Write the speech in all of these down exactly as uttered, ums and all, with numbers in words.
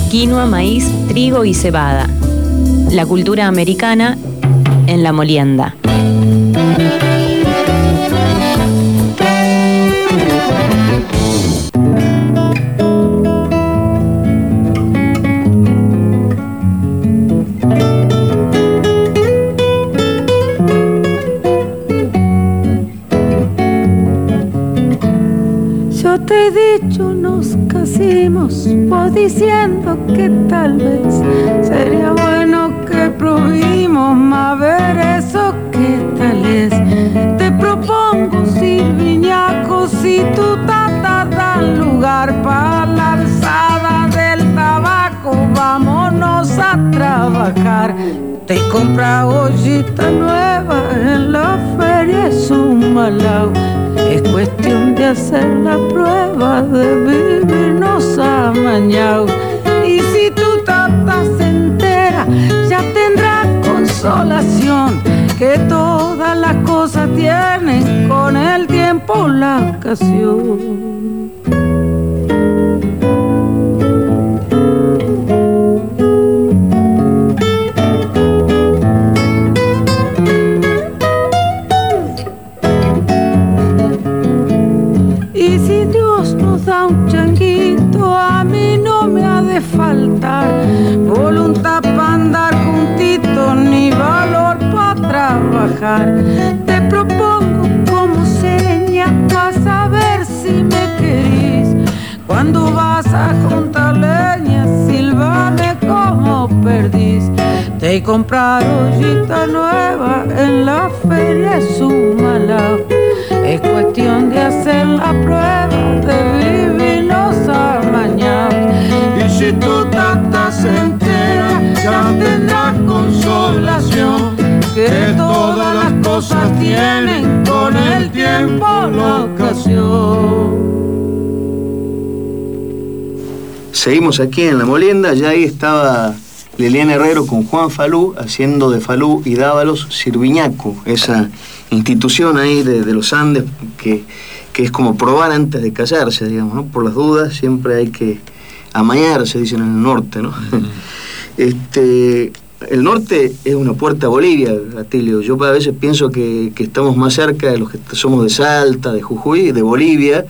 quinoa, maíz, trigo y cebada. La cultura americana en la molienda. Yo te he dicho nos casimos, vos diciendo que tal vez sería bueno que probimos, ma ver eso que tal es. Te propongo sirviñaco, si tu tata da lugar para la alzada del tabaco, vámonos a trabajar. Te compra ollita nueva en la feria, es un malao. Es cuestión de hacer la prueba de vivirnos amañados. Y si tu tata se entera, ya tendrá consolación, que todas las cosas tienen con el tiempo la ocasión. Un changuito a mí no me ha de faltar voluntad para andar juntito ni valor para trabajar. Te propongo como seña para saber si me querís. Cuando vas a juntar leña, silbame como perdís. Te he comprado ollita nueva en la feria, es un malao. Es cuestión de hacer la prueba de vivir los amañados. Y si tu tata se entera, ya tendrá consolación, que todas las cosas tienen con el tiempo la ocasión. Seguimos aquí en La Molienda, ya ahí estaba Liliana Herrero con Juan Falú, haciendo de Falú y Dávalos Sirviñaco, esa institución ahí de, de los Andes que, que es como probar antes de casarse, digamos, ¿no? Por las dudas siempre hay que amañarse, dicen en el norte, ¿no? Uh-huh. Este, el norte es una puerta a Bolivia, Atilio. Yo a veces pienso que, que estamos más cerca de los que somos de Salta, de Jujuy, de Bolivia,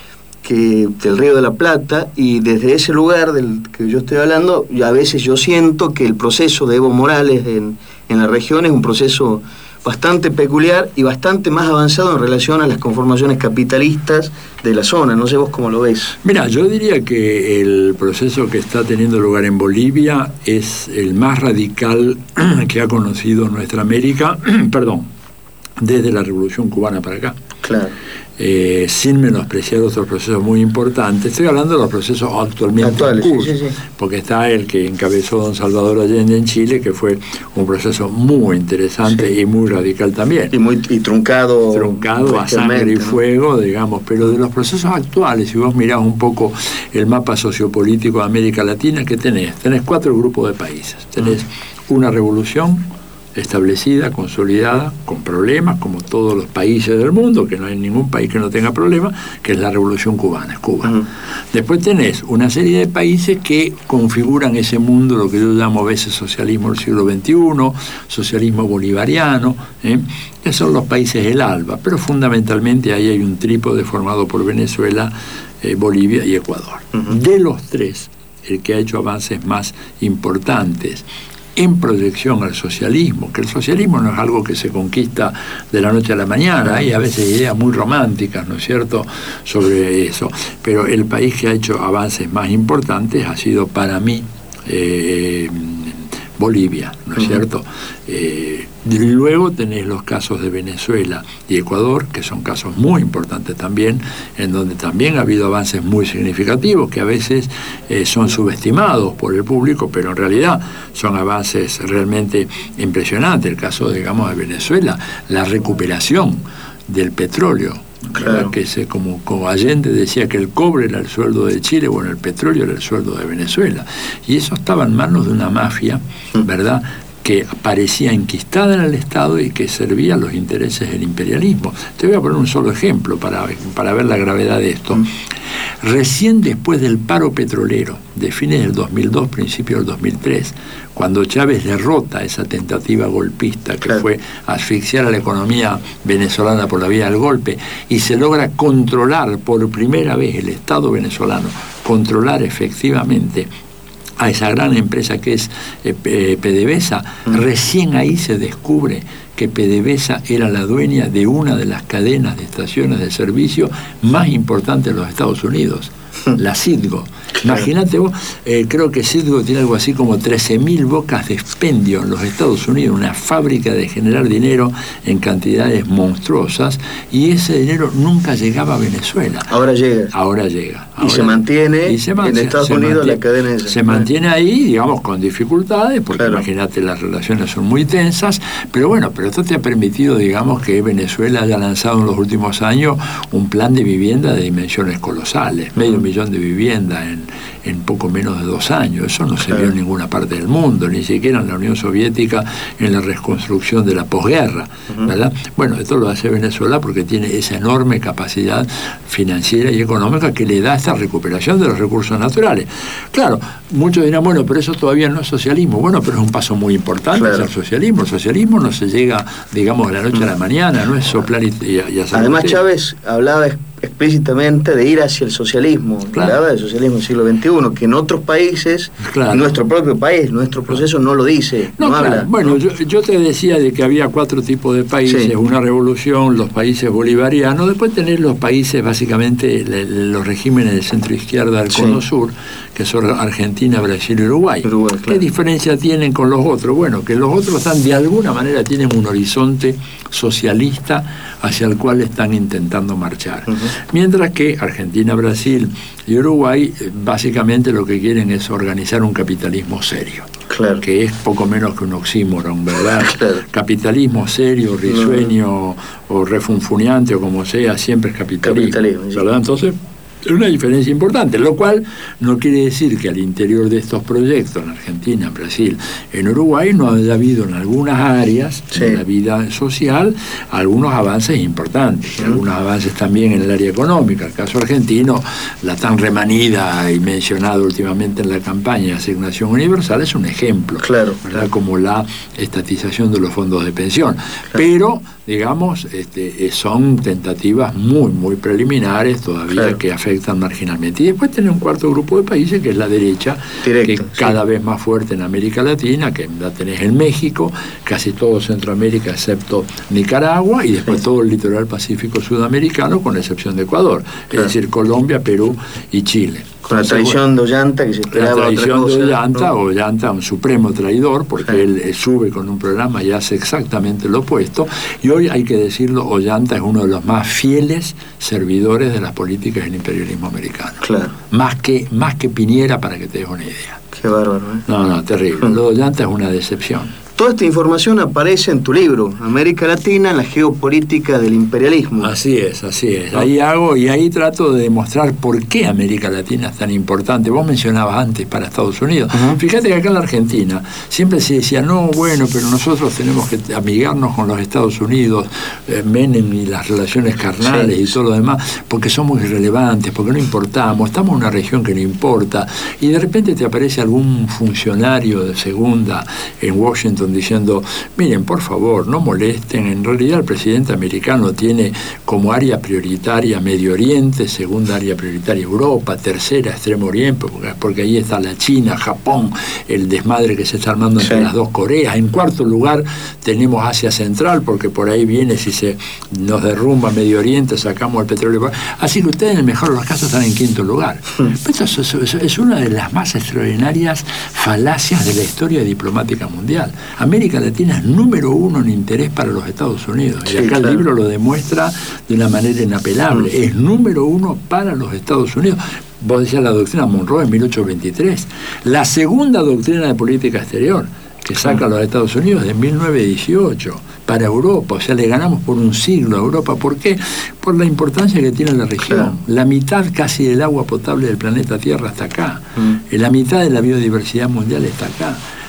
que del Río de la Plata, y desde ese lugar del que yo estoy hablando, a veces yo siento que el proceso de Evo Morales en, en la región es un proceso bastante peculiar y bastante más avanzado en relación a las conformaciones capitalistas de la zona. No sé vos cómo lo ves. Mira, yo diría que el proceso que está teniendo lugar en Bolivia es el más radical que ha conocido nuestra América, perdón, desde la Revolución Cubana para acá. Claro. Eh, sin menospreciar otros procesos muy importantes. Estoy hablando de los procesos actualmente actuales, en curso, sí, sí, sí. Porque está el que encabezó don Salvador Allende en Chile, que fue un proceso muy interesante, sí, y muy radical también. Y muy y truncado. Truncado a sangre y, ¿no?, fuego, digamos. Pero de los procesos actuales, si vos mirás un poco el mapa sociopolítico de América Latina, ¿qué tenés? Tenés cuatro grupos de países. Tenés uh-huh. una revolución establecida, consolidada, con problemas, como todos los países del mundo, que no hay ningún país que no tenga problemas, que es la Revolución Cubana, es Cuba. Uh-huh. Después tenés una serie de países que configuran ese mundo, lo que yo llamo a veces socialismo del siglo veintiuno, socialismo bolivariano, ¿eh? que son los países del ALBA, pero fundamentalmente ahí hay un trípode formado por Venezuela, eh, Bolivia y Ecuador. Uh-huh. De los tres, el que ha hecho avances más importantes en proyección al socialismo, que el socialismo no es algo que se conquista de la noche a la mañana, hay a veces ideas muy románticas, ¿no es cierto?, sobre eso, pero el país que ha hecho avances más importantes ha sido para mí eh, Bolivia, ¿no es uh-huh. cierto? Eh, luego tenés los casos de Venezuela y Ecuador, que son casos muy importantes también, en donde también ha habido avances muy significativos, que a veces eh, son subestimados por el público, pero en realidad son avances realmente impresionantes. El caso, digamos, de Venezuela, la recuperación del petróleo. Claro. Que se, como, como Allende decía que el cobre era el sueldo de Chile, bueno, el petróleo era el sueldo de Venezuela, y eso estaba en manos de una mafia, ¿verdad?, que parecía enquistada en el Estado y que servía a los intereses del imperialismo. Te voy a poner un solo ejemplo para, para ver la gravedad de esto. Mm. Recién después del paro petrolero de fines del dos mil dos, principios del dos mil tres, cuando Chávez derrota esa tentativa golpista que claro. fue asfixiar a la economía venezolana por la vía del golpe, y se logra controlar por primera vez el Estado venezolano, controlar efectivamente a esa gran empresa que es eh, PDVSA, mm. recién ahí se descubre que PDVSA era la dueña de una de las cadenas de estaciones de servicio más importantes de los Estados Unidos, la Citgo. Claro. Imagínate vos, eh, creo que Citgo tiene algo así como trece mil bocas de expendio en los Estados Unidos, una fábrica de generar dinero en cantidades monstruosas, y ese dinero nunca llegaba a Venezuela. Ahora llega. Ahora llega. Ahora, y se mantiene y se man, en Estados se Unidos mantiene, la cadena esa. Se mantiene ahí, digamos, con dificultades, porque claro. imagínate, las relaciones son muy tensas, pero bueno, pero esto te ha permitido, digamos, que Venezuela haya lanzado en los últimos años un plan de vivienda de dimensiones colosales, uh-huh. medio millón de viviendas en, en poco menos de dos años. Eso no se claro. vio en ninguna parte del mundo, ni siquiera en la Unión Soviética, en la reconstrucción de la posguerra, uh-huh. ¿verdad? Bueno, esto lo hace Venezuela porque tiene esa enorme capacidad financiera y económica que le da esta recuperación de los recursos naturales. Claro, muchos dirán, bueno, pero eso todavía no es socialismo. Bueno, pero es un paso muy importante claro. hacia el socialismo. El socialismo no se llega, digamos, de la noche uh-huh. a la mañana, no es soplar y, y, y hacer. Además, Chávez hablaba explícitamente de ir hacia el socialismo, claro. hablaba del socialismo del siglo veintiuno, que en otros países, claro. en nuestro propio país, nuestro proceso no lo dice, no, no claro. habla. Bueno, yo, yo te decía de que había cuatro tipos de países, sí. una revolución, los países bolivarianos, después tenés los países, básicamente, le, los regímenes de centro izquierda del cono sí. sur, que son Argentina, Brasil y Uruguay. Uruguay claro. ¿Qué diferencia tienen con los otros? Bueno, que los otros están, de alguna manera, tienen un horizonte socialista hacia el cual están intentando marchar. Uh-huh. Mientras que Argentina, Brasil y Uruguay básicamente lo que quieren es organizar un capitalismo serio, claro. que es poco menos que un oxímoron, ¿verdad? Claro. Capitalismo serio, risueño no. o refunfuñante o como sea, siempre es capitalismo, capitalismo ¿verdad? Sí. Entonces, es una diferencia importante, lo cual no quiere decir que al interior de estos proyectos, en Argentina, en Brasil, en Uruguay, no haya habido en algunas áreas sí. de la vida social algunos avances importantes, uh-huh. algunos avances también en el área económica. El caso argentino, la tan remanida y mencionada últimamente en la campaña de asignación universal, es un ejemplo, claro, ¿verdad? Como la estatización de los fondos de pensión. Claro. Pero, digamos, este, son tentativas muy, muy preliminares todavía claro. que afectan marginalmente. Y después tenés un cuarto grupo de países, que es la derecha, Directo, que es sí. cada vez más fuerte en América Latina, que la tenés en México, casi todo Centroamérica excepto Nicaragua, y después sí. todo el litoral pacífico sudamericano, con excepción de Ecuador, claro. es decir, Colombia, Perú y Chile. Con la traición de Ollanta, que se esperaba La traición otra cosa, de Ollanta, ¿no? Ollanta, un supremo traidor, porque sí. él eh, sube con un programa y hace exactamente lo opuesto, y hoy hay que decirlo, Ollanta es uno de los más fieles servidores de las políticas del imperialismo americano. Claro. Más que, más que Piñera, para que te des una idea. Qué bárbaro, ¿eh? No, no, terrible. Lo de Ollanta es una decepción. Toda esta información aparece en tu libro, América Latina, la geopolítica del imperialismo. Así es, así es. ¿No? Ahí hago y ahí trato de demostrar por qué América Latina es tan importante. Vos mencionabas antes para Estados Unidos. Uh-huh. Fíjate que acá en la Argentina siempre se decía, no, bueno, pero nosotros tenemos que amigarnos con los Estados Unidos, eh, Menem y las relaciones carnales sí. y todo lo demás, porque somos irrelevantes, porque no importamos, estamos en una región que no importa. Y de repente te aparece algún funcionario de segunda en Washington diciendo, miren, por favor, no molesten, en realidad el presidente americano tiene como área prioritaria Medio Oriente, segunda área prioritaria Europa, tercera Extremo Oriente, porque, porque ahí está la China, Japón, el desmadre que se está armando entre sí. las dos Coreas. En cuarto lugar tenemos Asia Central, porque por ahí viene, si se nos derrumba Medio Oriente, sacamos el petróleo. Así que ustedes, en el mejor de los casos, están en quinto lugar. Hmm. Eso, eso, eso es una de las más extraordinarias falacias de la historia diplomática mundial. América Latina es número uno en interés para los Estados Unidos. Sí, y acá claro. el libro lo demuestra de una manera inapelable. Mm. Es número uno para los Estados Unidos. Vos decías la doctrina Monroe en mil ochocientos veintitrés. La segunda doctrina de política exterior que saca a los Estados Unidos de mil novecientos dieciocho para Europa. O sea, le ganamos por un siglo a Europa. ¿Por qué? Por la importancia que tiene la región. Claro. La mitad casi del agua potable del planeta Tierra está acá. Mm. La mitad de la biodiversidad mundial está acá.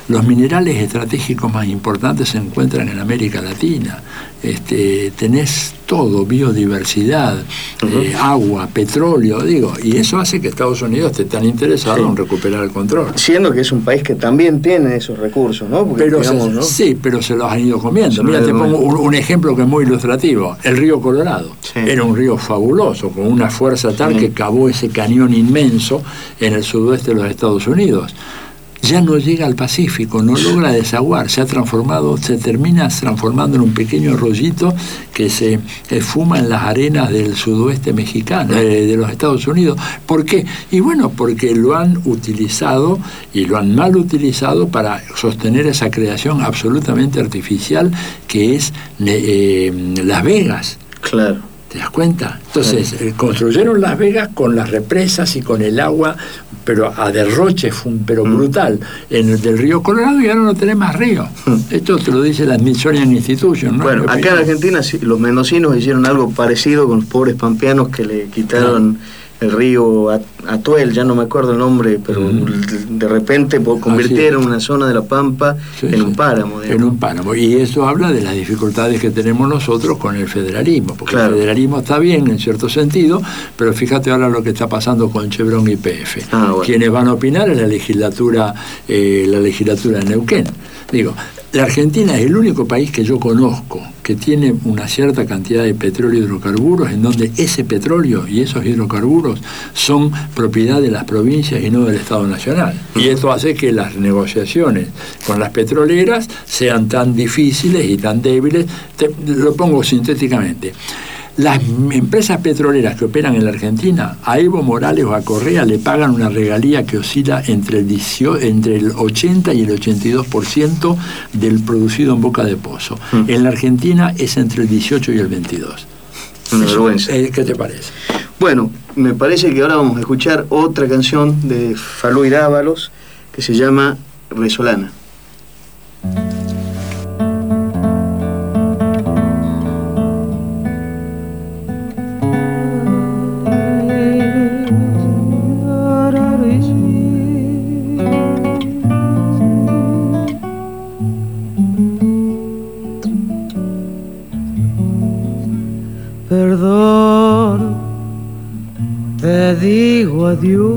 los minerales estratégicos más importantes se encuentran en América Latina. Este, tenés todo, biodiversidad, uh-huh. eh, agua, petróleo, digo, y eso hace que Estados Unidos esté tan interesado sí. en recuperar el control. Siendo que es un país que también tiene esos recursos, ¿no? Porque, pero digamos, se, ¿no? Sí, pero se los han ido comiendo. Se Mira, te pongo un, un ejemplo que es muy ilustrativo. El río Colorado. Sí. Era un río fabuloso, con una fuerza tal sí. que cavó ese cañón inmenso en el sudoeste de los Estados Unidos. Ya no llega al Pacífico, no logra desaguar, se ha transformado, se termina transformando en un pequeño arroyito que se esfuma en las arenas del sudoeste mexicano, eh, de los Estados Unidos. ¿Por qué? Y bueno, porque lo han utilizado y lo han mal utilizado para sostener esa creación absolutamente artificial que es eh, Las Vegas. Claro. ¿Te das cuenta? Entonces, eh, construyeron Las Vegas con las represas y con el agua, pero a derroche, pero brutal, en el del río Colorado, y ahora no tenés más río. Esto te lo dice la Smithsonian Institution, ¿no? Bueno, acá en Argentina los mendocinos hicieron algo parecido con los pobres pampeanos que le quitaron el río Atuel, ya no me acuerdo el nombre, pero mm. de repente convirtieron una zona de la Pampa sí, en sí. un páramo. Digamos. En un páramo. Y eso habla de las dificultades que tenemos nosotros con el federalismo, porque claro. el federalismo está bien en cierto sentido, pero fíjate ahora lo que está pasando con Chevron y P F. Ah, bueno. Quienes van a opinar es la legislatura, eh, la legislatura de Neuquén. Digo, la Argentina es el único país que yo conozco que tiene una cierta cantidad de petróleo y hidrocarburos, en donde ese petróleo y esos hidrocarburos son propiedad de las provincias y no del Estado Nacional. Y esto hace que las negociaciones con las petroleras sean tan difíciles y tan débiles. Te, lo pongo sintéticamente. Las empresas petroleras que operan en la Argentina, a Evo Morales o a Correa le pagan una regalía que oscila entre el, dieciocho, entre el ochenta y el ochenta y dos por ciento del producido en boca de pozo. Mm. En la Argentina es entre el dieciocho y el veintidós. Una vergüenza. ¿Qué te parece? Bueno, me parece que ahora vamos a escuchar otra canción de Falú y Dávalos que se llama Resolana. Perdón, te digo adiós.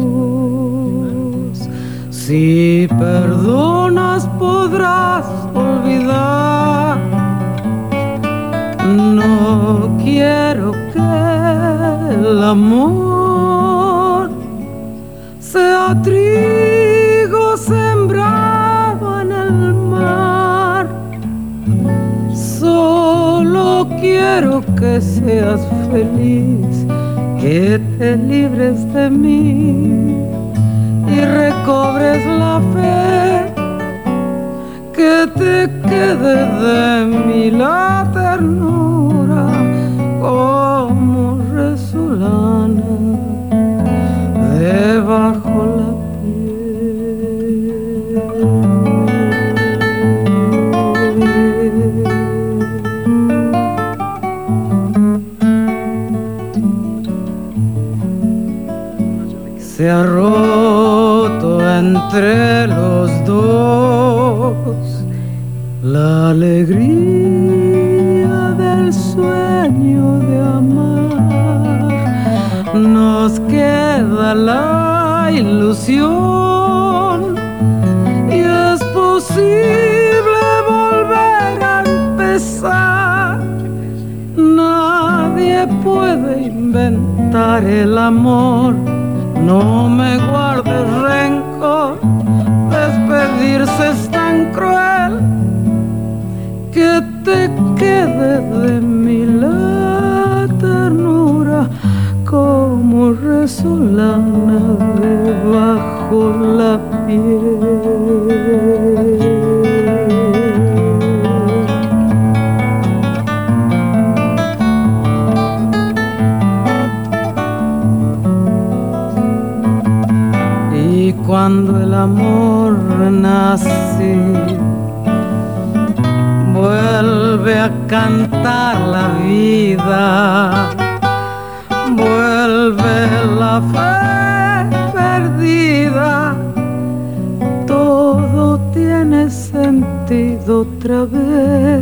Si perdonas podrás olvidar. No quiero que el amor sea trigo sembrado en el mar. Solo quiero que seas feliz, que te libres de mí y recobres la fe, que te quede de mí la ternura como resolana debajo la se ha roto entre los dos la alegría del sueño de amar. Nos queda la ilusión y es posible volver a empezar. Nadie puede inventar el amor. No me guardes rencor, despedirse es tan cruel, que te quede de mí la ternura como resolana debajo la piel. Cuando el amor nace, vuelve a cantar la vida, vuelve la fe perdida, todo otra vez,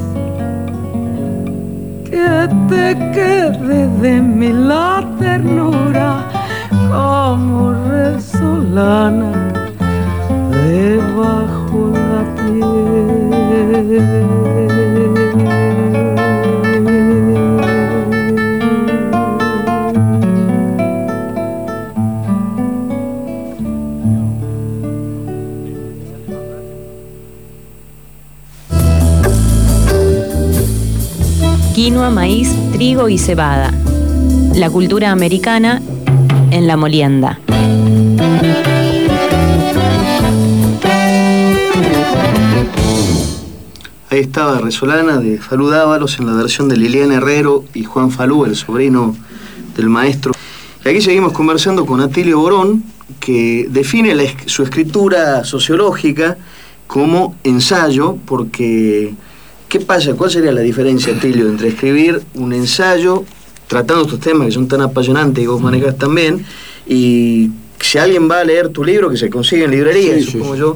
que te quede de mí la ternura como resolana debajo la piel. Quinoa, maíz, trigo y cebada. La cultura americana en la molienda. Ahí estaba Resolana de Falú Dávalos en la versión de Liliana Herrero y Juan Falú, el sobrino del maestro. Y aquí seguimos conversando con Atilio Borón, que define la, su escritura sociológica como ensayo, porque ¿qué pasa? ¿Cuál sería la diferencia, Atilio, entre escribir un ensayo tratando estos temas que son tan apasionantes y vos manejas también, y si alguien va a leer tu libro, que se consigue en librerías, sí, supongo sí, yo,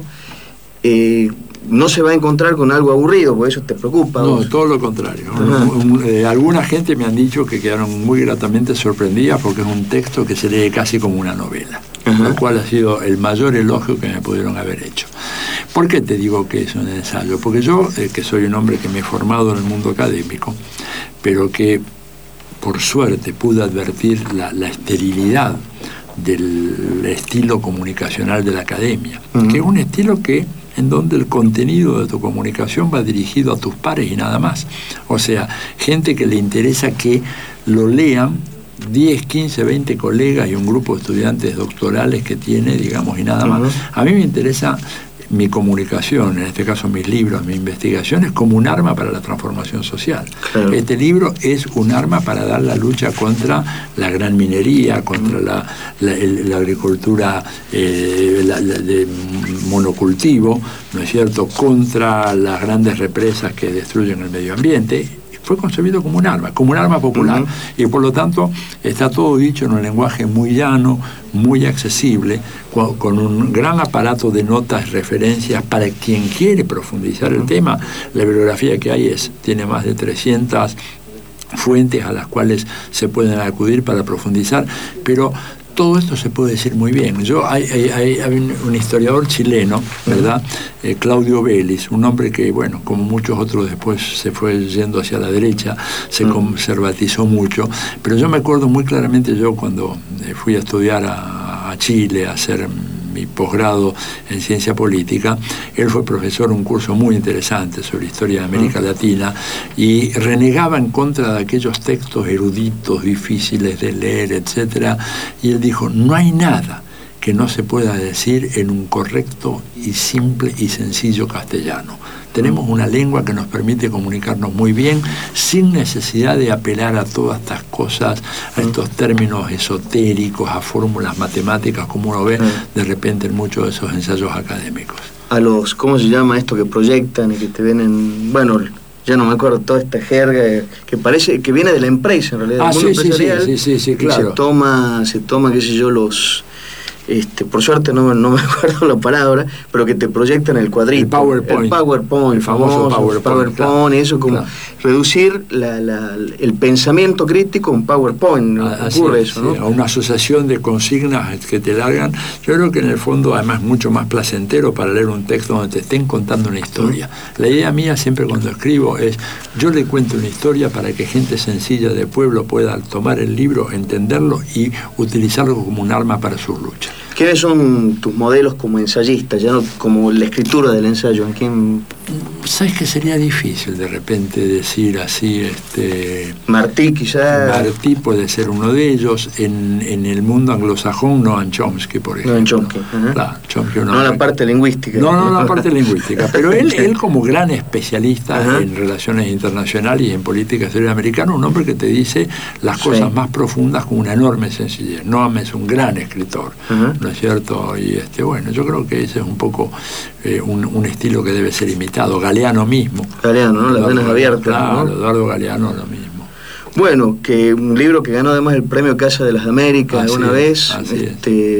eh, no se va a encontrar con algo aburrido, porque eso te preocupa? No, vos. Todo lo contrario. Un, un, eh, alguna gente me han dicho que quedaron muy gratamente sorprendidas porque es un texto que se lee casi como una novela, ajá, lo cual ha sido el mayor elogio que me pudieron haber hecho. ¿Por qué te digo que es un ensayo? Porque yo, eh, que soy un hombre que me he formado en el mundo académico, pero que por suerte pude advertir la, la esterilidad del estilo comunicacional de la academia, uh-huh, que es un estilo que en donde el contenido de tu comunicación va dirigido a tus pares y nada más. O sea, gente que le interesa que lo lean diez, quince, veinte colegas y un grupo de estudiantes doctorales que tiene, digamos, y nada más. Uh-huh. A mí me interesa mi comunicación, en este caso mis libros, mi investigación, es como un arma para la transformación social. Claro. Este libro es un arma para dar la lucha contra la gran minería, contra la, la, el, la agricultura eh, la, la de monocultivo, ¿no es cierto?, contra las grandes represas que destruyen el medio ambiente. Fue concebido como un arma, como un arma popular. Uh-huh. Y por lo tanto está todo dicho en un lenguaje muy llano, muy accesible, con, con un gran aparato de notas, referencias para quien quiere profundizar uh-huh. el tema. La bibliografía que hay es, tiene más de trescientas fuentes a las cuales se pueden acudir para profundizar, pero todo esto se puede decir muy bien. Yo hay, hay, hay, hay un, un historiador chileno, ¿verdad? Eh, Claudio Vélez, un hombre que, bueno, como muchos otros después se fue yendo hacia la derecha, se uh-huh. conservatizó mucho, pero yo me acuerdo muy claramente, yo cuando eh, fui a estudiar a, a Chile, a hacer mi posgrado en ciencia política, él fue profesor de un curso muy interesante sobre historia de América uh-huh. Latina, y renegaba en contra de aquellos textos eruditos, difíciles de leer, etcétera, y él dijo, no hay nada que no se pueda decir en un correcto y simple y sencillo castellano. Tenemos una lengua que nos permite comunicarnos muy bien sin necesidad de apelar a todas estas cosas, a estos términos esotéricos, a fórmulas matemáticas, como uno ve de repente en muchos de esos ensayos académicos. A los, ¿cómo se llama esto que proyectan y que te ven en, bueno, ya no me acuerdo, toda esta jerga que parece que viene de la empresa en realidad, ah, del mundo sí, empresarial, sí, sí, sí, sí, claro. Se toma, se toma, qué sé yo, los... Este, por suerte no, no me acuerdo la palabra, pero que te proyectan el cuadrito. El PowerPoint. El PowerPoint, el famoso, famoso PowerPoint. PowerPoint claro, y eso, como claro. reducir la, la, el pensamiento crítico en PowerPoint. Ah, ocurre sí, eso, ¿no? Sí, a una asociación de consignas que te largan. Yo creo que en el fondo, además, mucho más placentero para leer un texto donde te estén contando una historia. ¿Mm? La idea mía siempre cuando escribo es, yo le cuento una historia para que gente sencilla de pueblo pueda tomar el libro, entenderlo y utilizarlo como un arma para su lucha. ¿Quiénes son tus modelos como ensayistas, ya no como la escritura del ensayo? ¿En quién? ¿Sabes que sería difícil de repente decir así? Este, Martí quizás. Martí puede ser uno de ellos. En, en el mundo anglosajón, Noam Chomsky, por ejemplo. Noam Chomsky. Uh-huh. Claro, Chomsky no la parte lingüística. No, no la parte lingüística. Pero él, él como gran especialista uh-huh. en relaciones internacionales y en política exterior americana, un hombre que te dice las cosas sí. más profundas con una enorme sencillez. Noam es un gran escritor. Uh-huh. ¿No es cierto? Y este, bueno, yo creo que ese es un poco eh, un, un estilo que debe ser imitado. Galeano mismo. Galeano, ¿no? Las venas abiertas. Claro, ¿no? Eduardo Galeano lo mismo. Bueno, que un libro que ganó además el premio Casa de las Américas así una es, vez, así este,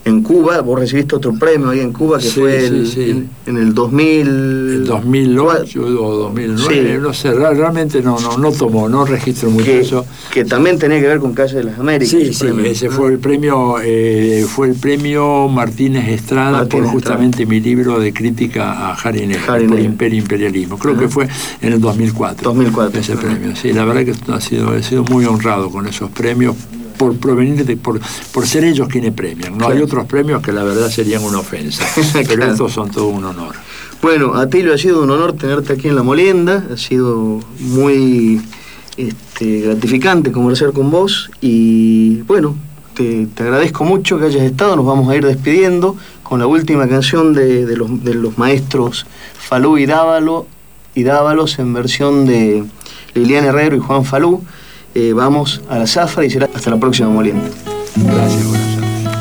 en Cuba, vos recibiste otro premio ahí en Cuba que sí, fue el, sí, sí. En, en el dos mil... El dos mil ocho o dos mil nueve, sí. No sé, realmente no, no, no tomó, no registro mucho que, eso. Que también tenía que ver con Calle de las Américas. Sí, sí, premio, ese ¿no? fue el premio, eh, fue el premio Martínez Estrada Martínez por justamente Estrada. Mi libro de crítica a Harry Negri, por Negri. Imperio e Imperialismo. Creo uh-huh. que fue en el dos mil cuatro. dos mil cuatro. Ese uh-huh. premio, sí, la verdad que ha sido, he sido muy honrado con esos premios. Por provenir de, por, por ser ellos quienes premian. No claro. Hay otros premios que la verdad serían una ofensa, pero claro. Estos son todo un honor. Bueno, Atilio, ha sido un honor tenerte aquí en La Molienda, ha sido muy este, gratificante conversar con vos y bueno, te, te agradezco mucho que hayas estado, nos vamos a ir despidiendo con la última canción de, de, los, de los maestros Falú y Dávalo, y Dávalos en versión de Liliana Herrero y Juan Falú. Eh, vamos a la zafra y será hasta la próxima Molienda. Gracias, buenas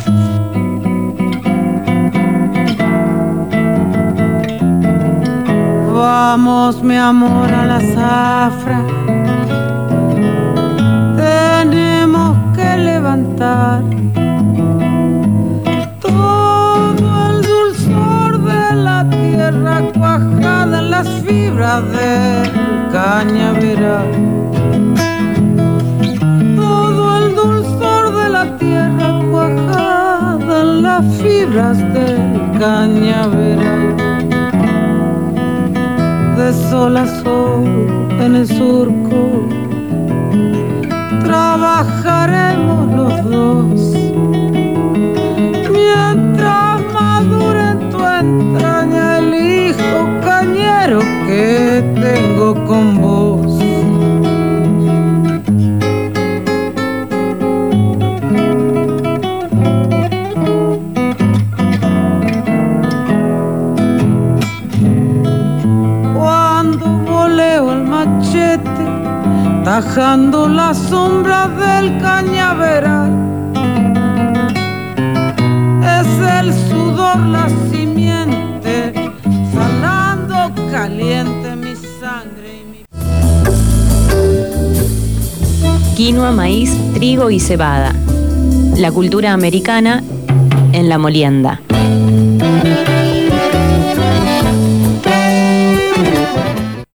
noches. Vamos, mi amor, a la zafra. Tenemos que levantar todo el dulzor de la tierra cuajada en las fibras del cañaveral. Las fibras del cañaveral, de sol a sol en el surco, trabajaremos los dos, mientras madure en tu entraña el hijo cañero que tengo con vos. Tajando las sombras del cañaveral, es el sudor la simiente, salando caliente mi sangre y mi... Quinoa, maíz, trigo y cebada. La cultura americana en La Molienda.